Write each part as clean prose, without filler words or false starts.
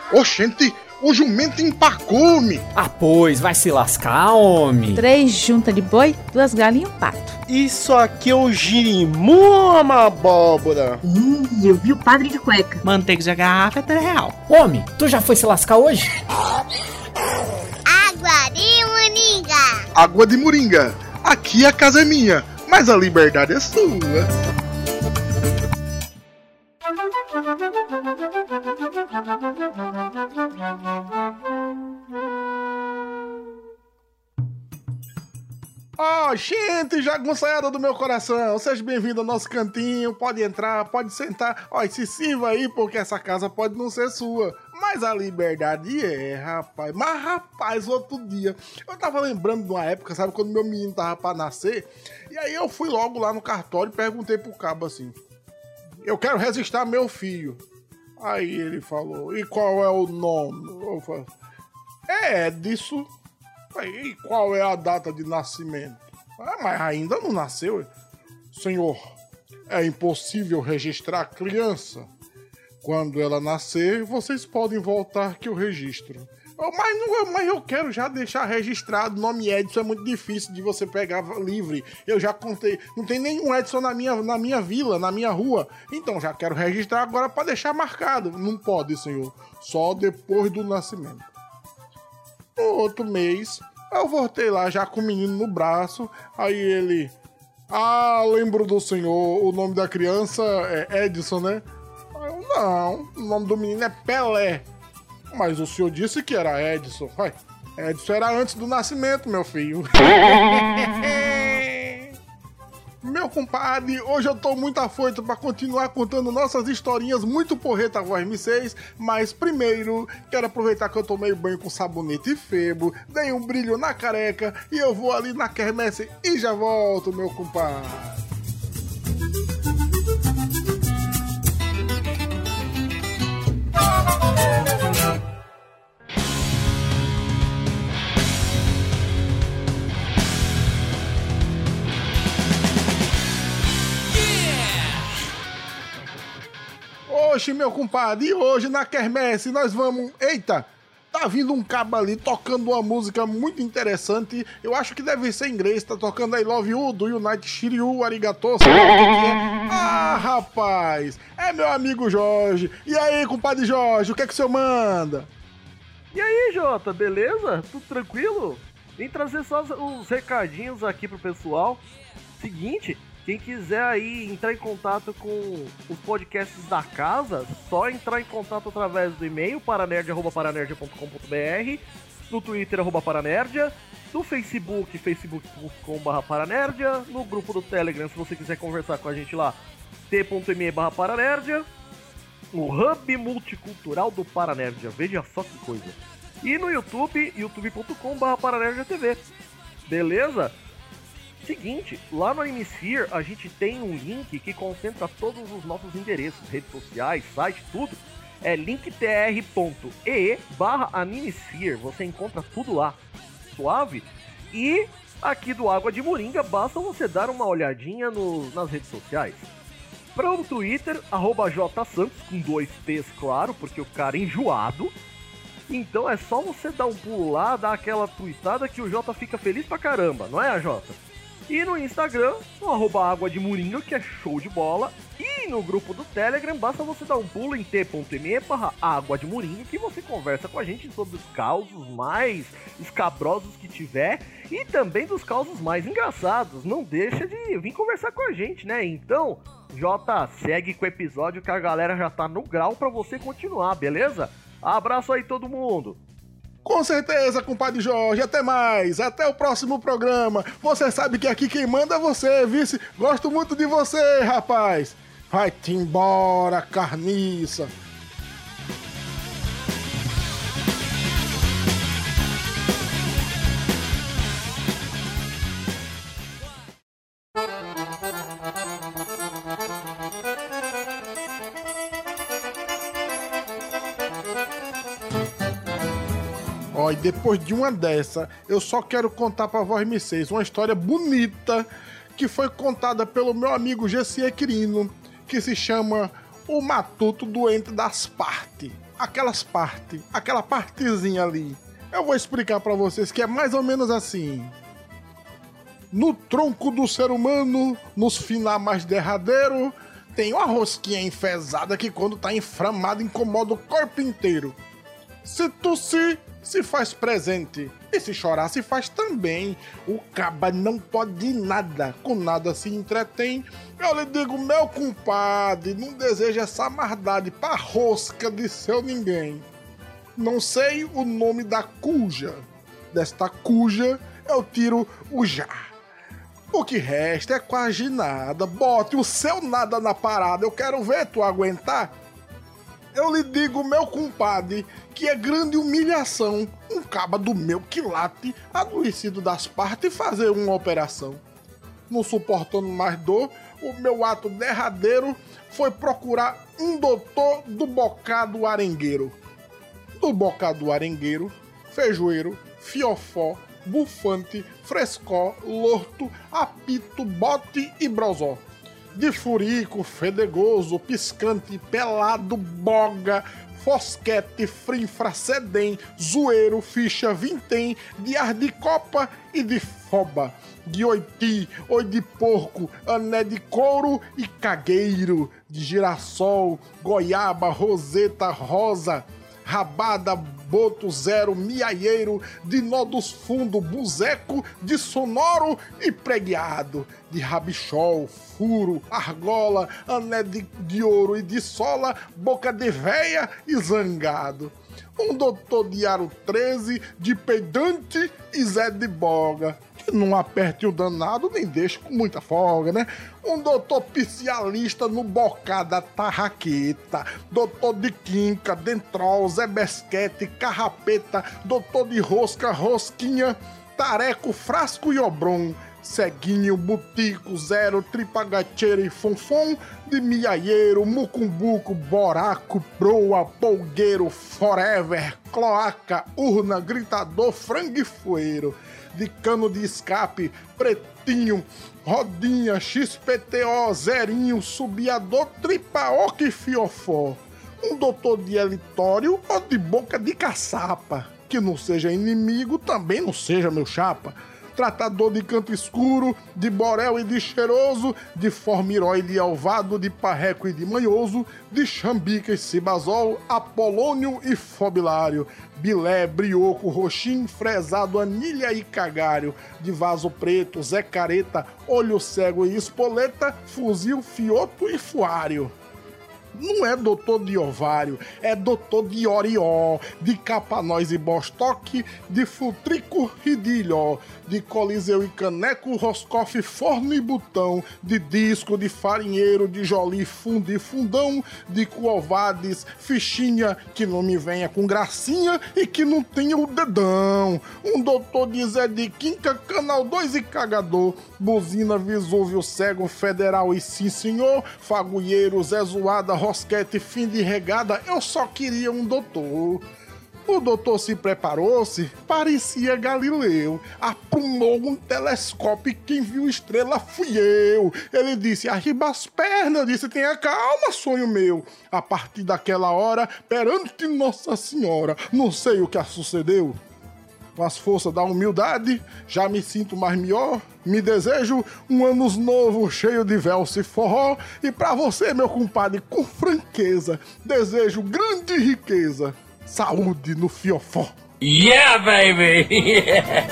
Oxente, o jumento empacou-me. Ah, pois, vai se lascar, homem. 3 juntas de boi, 2 galinhas e um pato. Isso aqui é o girimum, uma abóbora. Eu vi o padre de cueca. Manteiga de garrafa é R$3. Homem, tu já foi se lascar hoje? Água de moringa. Água de moringa. Aqui a casa é minha, mas a liberdade é sua. Oh, gente, jagunçaiada do meu coração, seja bem-vindo ao nosso cantinho, pode entrar, pode sentar, ó, e se sirva aí, porque essa casa pode não ser sua, mas a liberdade é, rapaz. Mas, rapaz, outro dia, eu tava lembrando de uma época, sabe, quando meu menino tava pra nascer, e aí eu fui logo lá no cartório e perguntei pro cabo assim, eu quero registrar meu filho. Aí ele falou, e qual é o nome? Eu falei, é Edson. E qual é a data de nascimento? Ah, mas ainda não nasceu. Senhor, é impossível registrar a criança. Quando ela nascer, vocês podem voltar que eu registro. Mas eu quero já deixar registrado. O nome Edson é muito difícil de você pegar livre. Eu já contei. Não tem nenhum Edson na minha vila, na minha rua. Então já quero registrar agora para deixar marcado. Não pode, senhor. Só depois do nascimento. No outro mês, eu voltei lá já com o menino no braço. Aí ele... Ah, lembro do senhor. O nome da criança é Edson, né? Aí eu, não, o nome do menino é Pelé. Mas o senhor disse que era Edson. Ai, Edson era antes do nascimento, meu filho. Meu compadre, hoje eu tô muito afoito pra continuar contando nossas historinhas muito porreta voz M6, mas primeiro quero aproveitar que eu tomei banho com sabonete e febo, dei um brilho na careca e eu vou ali na quermesse e já volto, meu compadre. Oxe, meu compadre, e hoje na quermesse nós vamos... Eita, tá vindo um cabo ali tocando uma música muito interessante. Eu acho que deve ser em inglês, tá tocando I Love You, do United Shiryu, Arigato, sei lá o que é. Ah, rapaz, é meu amigo Jorge. E aí, compadre Jorge, o que é que o senhor manda? E aí, Jota, beleza? Tudo tranquilo? Vim trazer só os recadinhos aqui pro pessoal. Seguinte... Quem quiser aí entrar em contato com os podcasts da casa, só entrar em contato através do e-mail paranerd@paranerdia.com.br, no Twitter @paranerdia, no Facebook facebook.com/paranerdia, no grupo do Telegram, se você quiser conversar com a gente lá, t.me/paranerdia, no Hub Multicultural do Paranerdia, veja só que coisa. E no YouTube, youtube.com/paranerdia.tv. Beleza? Seguinte, lá no Animesphere a gente tem um link que concentra todos os nossos endereços, redes sociais, site, tudo. É linktr.ee/Animesphere, você encontra tudo lá, suave. E aqui do Água de Moringa, basta você dar uma olhadinha nas redes sociais. Para o Twitter, @jsantos, com 2 T's, claro, porque o cara é enjoado. Então é só você dar um pulo lá, dar aquela tweetada que o Jota fica feliz pra caramba, não é, Jota? E no Instagram, no @Água de Moringa, que é show de bola. E no grupo do Telegram, basta você dar um pulo em t.me/Água de Moringa, que você conversa com a gente sobre os causos mais escabrosos que tiver. E também dos causos mais engraçados. Não deixa de vir conversar com a gente, né? Então, Jota, segue com o episódio que a galera já tá no grau pra você continuar, beleza? Abraço aí todo mundo! Com certeza, compadre Jorge, até mais, até o próximo programa. Você sabe que aqui quem manda é você, vice. Gosto muito de você, rapaz. Vai-te embora, carniça. E depois de uma dessa, eu só quero contar pra voz M6 uma história bonita que foi contada pelo meu amigo Gessie Quirino, que se chama o matuto doente das partes. Aquela partezinha ali. Eu vou explicar pra vocês que é mais ou menos assim. No tronco do ser humano, nos finais mais derradeiro, tem uma rosquinha enfesada que quando tá inflamada incomoda o corpo inteiro. Se tossir, se faz presente. E se chorar, se faz também. O caba não pode nada, com nada se entretém. Eu lhe digo, meu compadre, não deseja essa maldade pra rosca de seu ninguém. Não sei o nome da cuja. Desta cuja, eu tiro o já. O que resta é quase nada. Bote o seu nada na parada, eu quero ver tu aguentar. Eu lhe digo, meu compadre, que é grande humilhação um caba do meu quilate, adoecido das partes, fazer uma operação. Não suportando mais dor, o meu ato derradeiro foi procurar um doutor do bocado arengueiro. Do bocado arengueiro, feijoeiro, fiofó, bufante, frescó, lorto, apito, bote e brosó. De furico, fedegoso, piscante, pelado, boga, fosquete, frinfra, sedem, zoeiro, ficha, vintém, de ar de copa e de foba, de oiti, oi de porco, ané de couro e cagueiro, de girassol, goiaba, roseta, rosa, rabada, boto, zero, miaieiro, de nó dos fundos, buzeco, de sonoro e preguiado, de rabichol, furo, argola, ané de ouro e de sola, boca de véia e zangado. Um doutor de aro 13, de peidante e Zé de boga, que não aperte o danado nem deixe com muita folga, né? Um doutor especialista no bocada tarraqueta, doutor de quinca, dentrol, Zé Besquete, carrapeta, doutor de rosca, rosquinha, tareco, frasco e obron, ceguinho, butico, zero, tripagacheira e fonfon, de miaieiro, mucumbuco, boraco, broa, polgueiro, forever, cloaca, urna, gritador, franguifoeiro, de cano de escape, pretinho, rodinha, XPTO, zerinho, subiador, tripaoca e fiofó. Um doutor de elitório ou de boca de caçapa, que não seja inimigo, também não seja meu chapa. Tratador de canto escuro, de borel e de cheiroso, de formiróide e alvado, de parreco e de manhoso, de chambica e cibazol, apolônio e fobilário, bilé, brioco, roxim, fresado, anilha e cagário, de vaso preto, Zé Careta, olho cego e espoleta, fuzil, fioto e fuário. Não é doutor de ovário, é doutor de orió, de capanóis e bostoque, de futrico e de ilhó, de coliseu e caneco, roscofe, forno e botão, de disco, de farinheiro, de joli, fundo e fundão, de cuovades, fichinha, que não me venha com gracinha e que não tenha o dedão. Um doutor de Zé de Quinca, Canal 2 e cagador, buzina, Vesúvio, cego, federal e sim senhor, fagulheiro, Zé Zoada, rosquete, fim de regada, eu só queria um doutor. O doutor se preparou-se, parecia Galileu, aprumou um telescópio e quem viu estrela fui eu. Ele disse, arriba as pernas, eu disse, tenha calma, sonho meu. A partir daquela hora, perante Nossa Senhora, não sei o que sucedeu. Com as forças da humildade, já me sinto mais melhor, me desejo um anos novo cheio de verso e forró, e pra você, meu compadre, com franqueza, desejo grande riqueza, saúde no fiofó. Yeah, baby!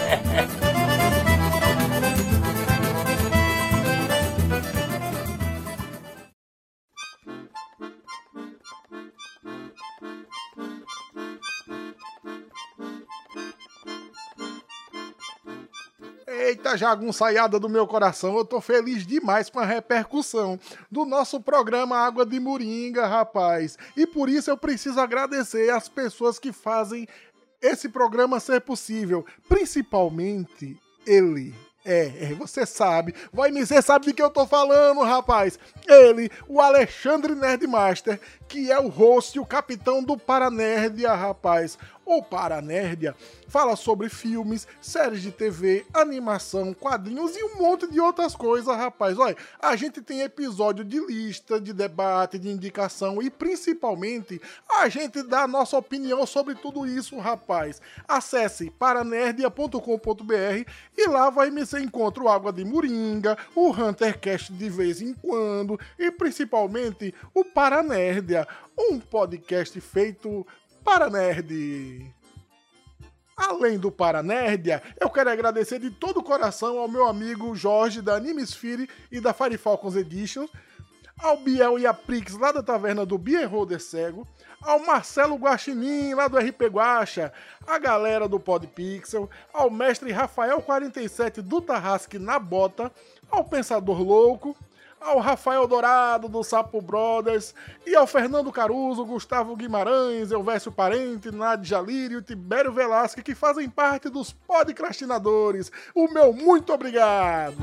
Eita, jagunçaiada do meu coração, eu tô feliz demais com a repercussão do nosso programa Água de Moringa, rapaz. E por isso eu preciso agradecer as pessoas que fazem esse programa ser possível, principalmente ele. Você sabe, você sabe de que eu tô falando, rapaz. Ele, o Alexandre Nerdmaster, que é o host e o capitão do Paranerd, rapaz. O Paranerdia fala sobre filmes, séries de TV, animação, quadrinhos e um monte de outras coisas, rapaz. Olha, a gente tem episódio de lista, de debate, de indicação e principalmente a gente dá a nossa opinião sobre tudo isso, rapaz. Acesse paranerdia.com.br e lá você encontra o Água de Moringa, o HunterCast de vez em quando e principalmente o Paranerdia, um podcast feito para nerd. Além do Paranerdia, eu quero agradecer de todo o coração ao meu amigo Jorge da Animesphere e da Fire Falcons Editions, ao Biel e a Prix lá da taverna do Bierholder Cego, ao Marcelo Guaxinim lá do RP Guaxa, a galera do Podpixel, ao mestre Rafael 47 do Tarrasque na Bota, ao Pensador Louco, ao Rafael Dourado do Sapo Brothers e ao Fernando Caruso, Gustavo Guimarães, Elvésio Parente, Nádia Lírio e Tibério Velasque, que fazem parte dos podcastinadores. O meu muito obrigado!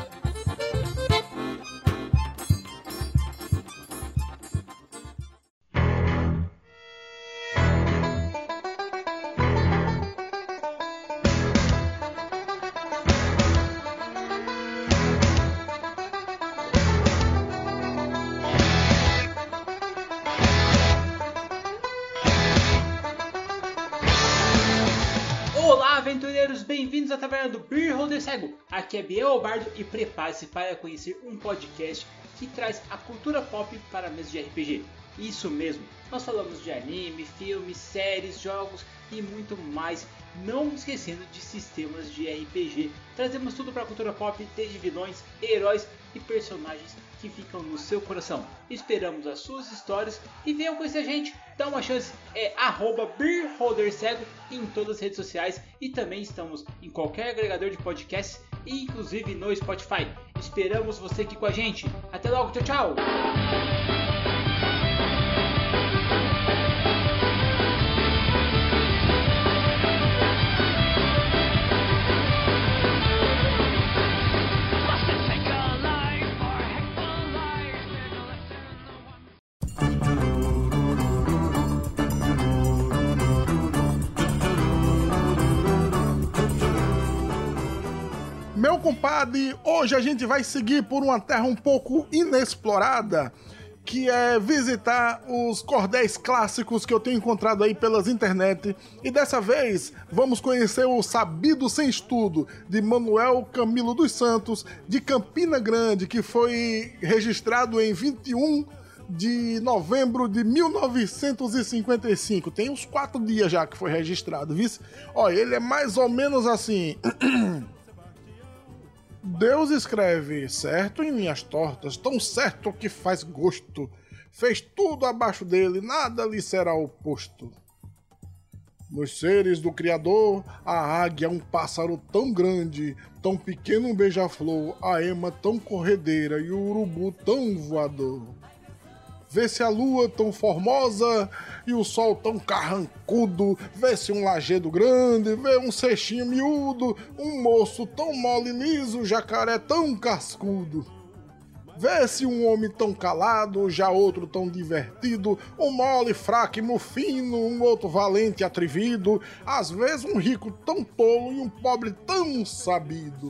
Aventureiros, bem-vindos à taverna do Bierholder Cego. Aqui é Biel Bardo e prepare-se para conhecer um podcast que traz a cultura pop para a mesa de RPG. Isso mesmo, nós falamos de anime, filmes, séries, jogos e muito mais, não esquecendo de sistemas de RPG. Trazemos tudo para a cultura pop, desde vilões, heróis e personagens que ficam no seu coração. Esperamos as suas histórias e venham conhecer a gente. Dá uma chance, é @BeerHolderCego em todas as redes sociais e também estamos em qualquer agregador de podcasts e inclusive no Spotify. Esperamos você aqui com a gente. Até logo, tchau, tchau! Meu compadre, hoje a gente vai seguir por uma terra um pouco inexplorada, que é visitar os cordéis clássicos que eu tenho encontrado aí pelas internet. E dessa vez vamos conhecer o Sabido Sem Estudo, de Manuel Camilo dos Santos, de Campina Grande, que foi registrado em 21 de novembro de 1955. Tem uns 4 dias já que foi registrado, viu? Olha, ele é mais ou menos assim... Deus escreve certo em linhas tortas, tão certo que faz gosto. Fez tudo abaixo dele, nada lhe será oposto. Nos seres do Criador, a águia é um pássaro tão grande, tão pequeno um beija-flor, a ema tão corredeira e o urubu tão voador. Vê-se a lua tão formosa e o sol tão carrancudo, vê-se um lajedo grande, vê um seixinho miúdo, um moço tão mole e liso, jacaré tão cascudo. Vê-se um homem tão calado, já outro tão divertido, um mole fraco e mufino, um outro valente e atrevido, às vezes um rico tão tolo e um pobre tão sabido.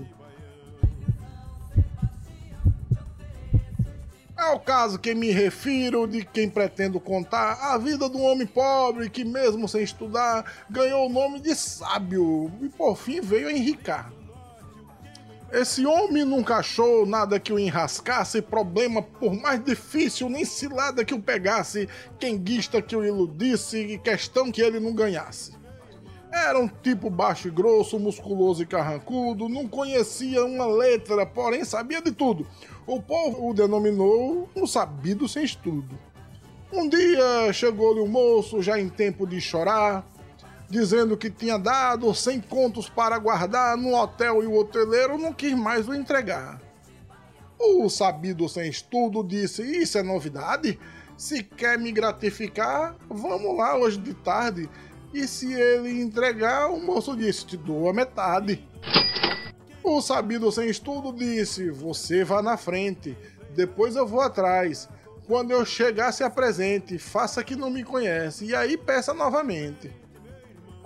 É o caso que me refiro, de quem pretendo contar a vida de um homem pobre que, mesmo sem estudar, ganhou o nome de sábio e por fim veio a enricar. Esse homem nunca achou nada que o enrascasse, problema por mais difícil, nem cilada que o pegasse, quenguista que o iludisse e questão que ele não ganhasse. Era um tipo baixo e grosso, musculoso e carrancudo, não conhecia uma letra, porém sabia de tudo. O povo o denominou um sabido sem estudo. Um dia chegou-lhe um moço, já em tempo de chorar, dizendo que tinha dado 100 contos para guardar no hotel e o hoteleiro não quis mais o entregar. O sabido sem estudo disse: "Isso é novidade? Se quer me gratificar, vamos lá hoje de tarde." E se ele entregar, o moço disse: "Te dou a metade." O sabido sem estudo disse: "Você vá na frente, depois eu vou atrás. Quando eu chegar, se apresente, faça que não me conhece, e aí peça novamente."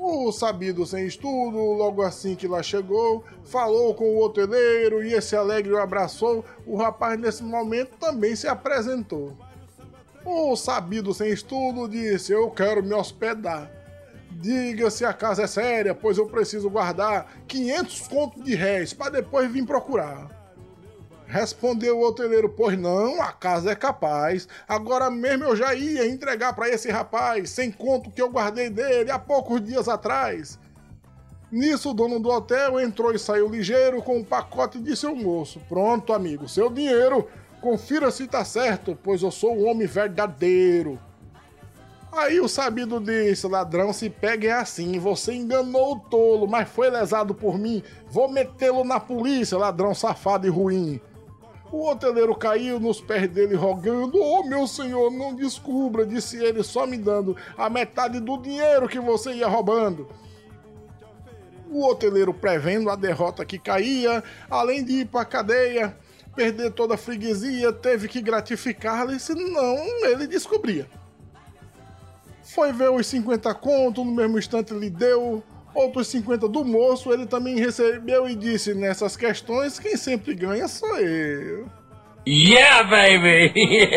O sabido sem estudo, logo assim que lá chegou, falou com o hoteleiro e esse alegre o abraçou. O rapaz nesse momento também se apresentou. O sabido sem estudo disse: eu quero me hospedar. Diga se a casa é séria, pois eu preciso guardar 500 contos de réis para depois vir procurar. Respondeu o hoteleiro: pois não, a casa é capaz. Agora mesmo eu já ia entregar para esse rapaz 100 conto que eu guardei dele há poucos dias atrás. Nisso o dono do hotel entrou e saiu ligeiro com um pacote e disse ao moço: pronto, amigo, seu dinheiro, confira se tá certo, pois eu sou um homem verdadeiro. Aí o sabido disse: ladrão, se pega é assim, você enganou o tolo, mas foi lesado por mim, vou metê-lo na polícia, ladrão safado e ruim. O hoteleiro caiu nos pés dele rogando: oh meu senhor, não descubra, disse ele, só me dando a metade do dinheiro que você ia roubando. O hoteleiro, prevendo a derrota que caía, além de ir para a cadeia, perder toda a freguesia, teve que gratificá-lo, senão ele descobria. Foi ver os 50 contos, no mesmo instante lhe deu, outros 50 do moço ele também recebeu e disse: nessas questões quem sempre ganha sou eu. Yeah, baby!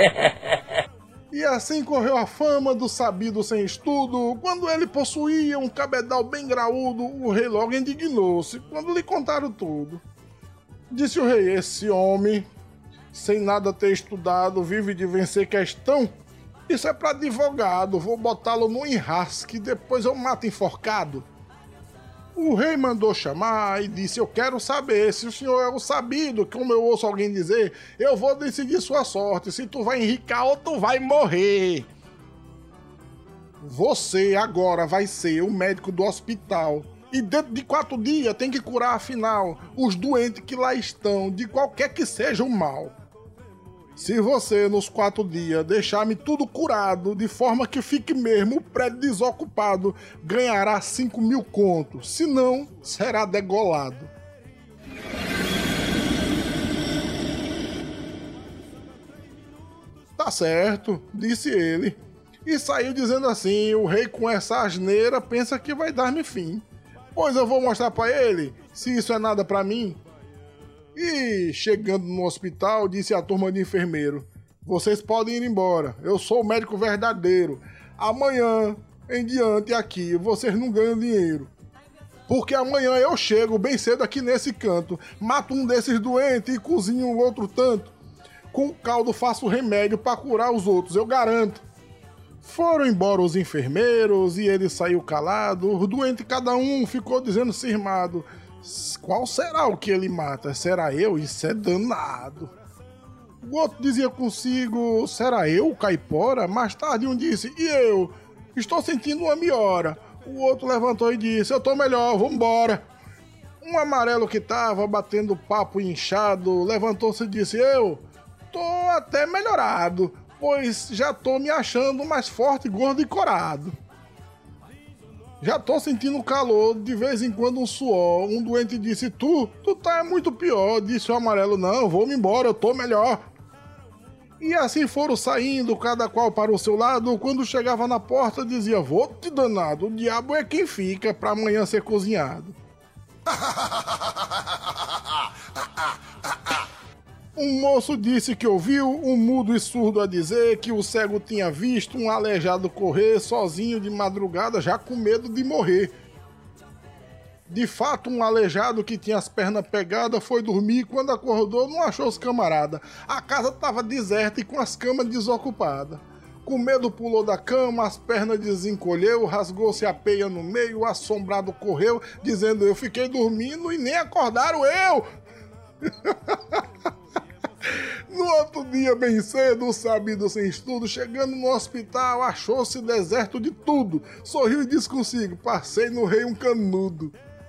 E assim correu a fama do sabido sem estudo. Quando ele possuía um cabedal bem graúdo, o rei logo indignou-se quando lhe contaram tudo. Disse o rei: esse homem, sem nada ter estudado, vive de vencer questão. Isso é para advogado, vou botá-lo no enrasque, depois eu mato enforcado. O rei mandou chamar e disse: eu quero saber se o senhor é o sabido, como eu ouço alguém dizer, eu vou decidir sua sorte, se tu vai enricar ou tu vai morrer. Você agora vai ser o médico do hospital e dentro de 4 dias tem que curar afinal os doentes que lá estão, de qualquer que seja o mal. Se você, nos 4 dias, deixar-me tudo curado, de forma que fique mesmo o prédio desocupado, ganhará 5.000 contos. Se não, será degolado. Tá certo, disse ele. E saiu dizendo assim: o rei com essa asneira pensa que vai dar-me fim. Pois eu vou mostrar pra ele, se isso é nada pra mim. E, chegando no hospital, disse à turma de enfermeiro: vocês podem ir embora, eu sou o médico verdadeiro. Amanhã em diante aqui, vocês não ganham dinheiro. Porque amanhã eu chego bem cedo aqui nesse canto, mato um desses doentes e cozinho um outro tanto. Com o caldo faço remédio para curar os outros, eu garanto. Foram embora os enfermeiros e ele saiu calado. O doente, cada um, ficou dizendo cismado: qual será o que ele mata? Será eu? Isso é danado. O outro dizia consigo: será eu o caipora? Mais tarde um disse: e eu? Estou sentindo uma melhora. O outro levantou e disse: eu tô melhor, vambora. Um amarelo que tava batendo papo inchado levantou-se e disse: eu tô até melhorado, pois já tô me achando mais forte, gordo e corado. Já tô sentindo calor, de vez em quando um suor. Um doente disse: tu tá muito pior. Disse o amarelo: não, vou-me embora, eu tô melhor. E assim foram saindo, cada qual para o seu lado. Quando chegava na porta dizia: vou te danado, o diabo é quem fica pra amanhã ser cozinhado. Um moço disse que ouviu um mudo e surdo a dizer que o cego tinha visto um aleijado correr sozinho de madrugada, já com medo de morrer. De fato, um aleijado que tinha as pernas pegadas foi dormir e quando acordou não achou os camaradas. A casa estava deserta e com as camas desocupadas. Com medo pulou da cama, as pernas desencolheu, rasgou-se a peia no meio, assombrado correu, dizendo: eu fiquei dormindo e nem acordaram eu! No outro dia, bem cedo, o sabido sem estudo, chegando no hospital, achou-se deserto de tudo. Sorriu e disse consigo: passei no rei um canudo.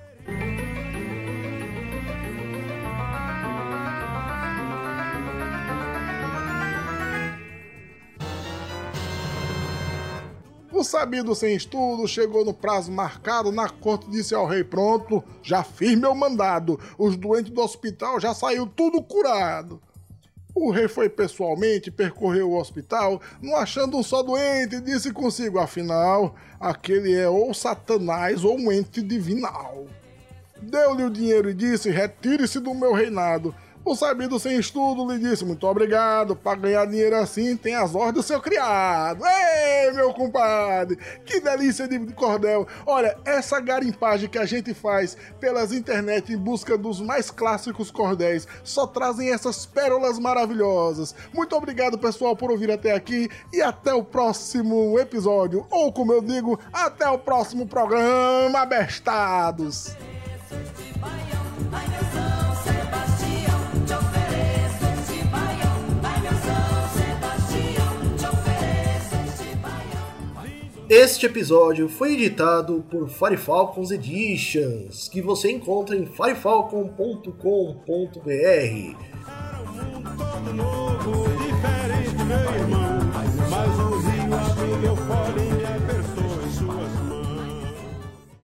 O sabido sem estudo chegou no prazo marcado na corte e disse ao rei: pronto, já fiz meu mandado. Os doentes do hospital já saiu tudo curado. O rei foi pessoalmente, percorreu o hospital, não achando um só doente, e disse consigo, afinal, aquele é ou Satanás ou um ente divinal. Deu-lhe o dinheiro e disse, retire-se do meu reinado. O sabido sem estudo lhe disse, muito obrigado, para ganhar dinheiro assim tem as ordens do seu criado. Ei, meu compadre, que delícia de cordel. Olha, essa garimpagem que a gente faz pelas internet em busca dos mais clássicos cordéis só trazem essas pérolas maravilhosas. Muito obrigado, pessoal, por ouvir até aqui e até o próximo episódio. Ou, como eu digo, até o próximo programa, bestados. Este episódio foi editado por Firefalcons Editions, que você encontra em firefalcon.com.br.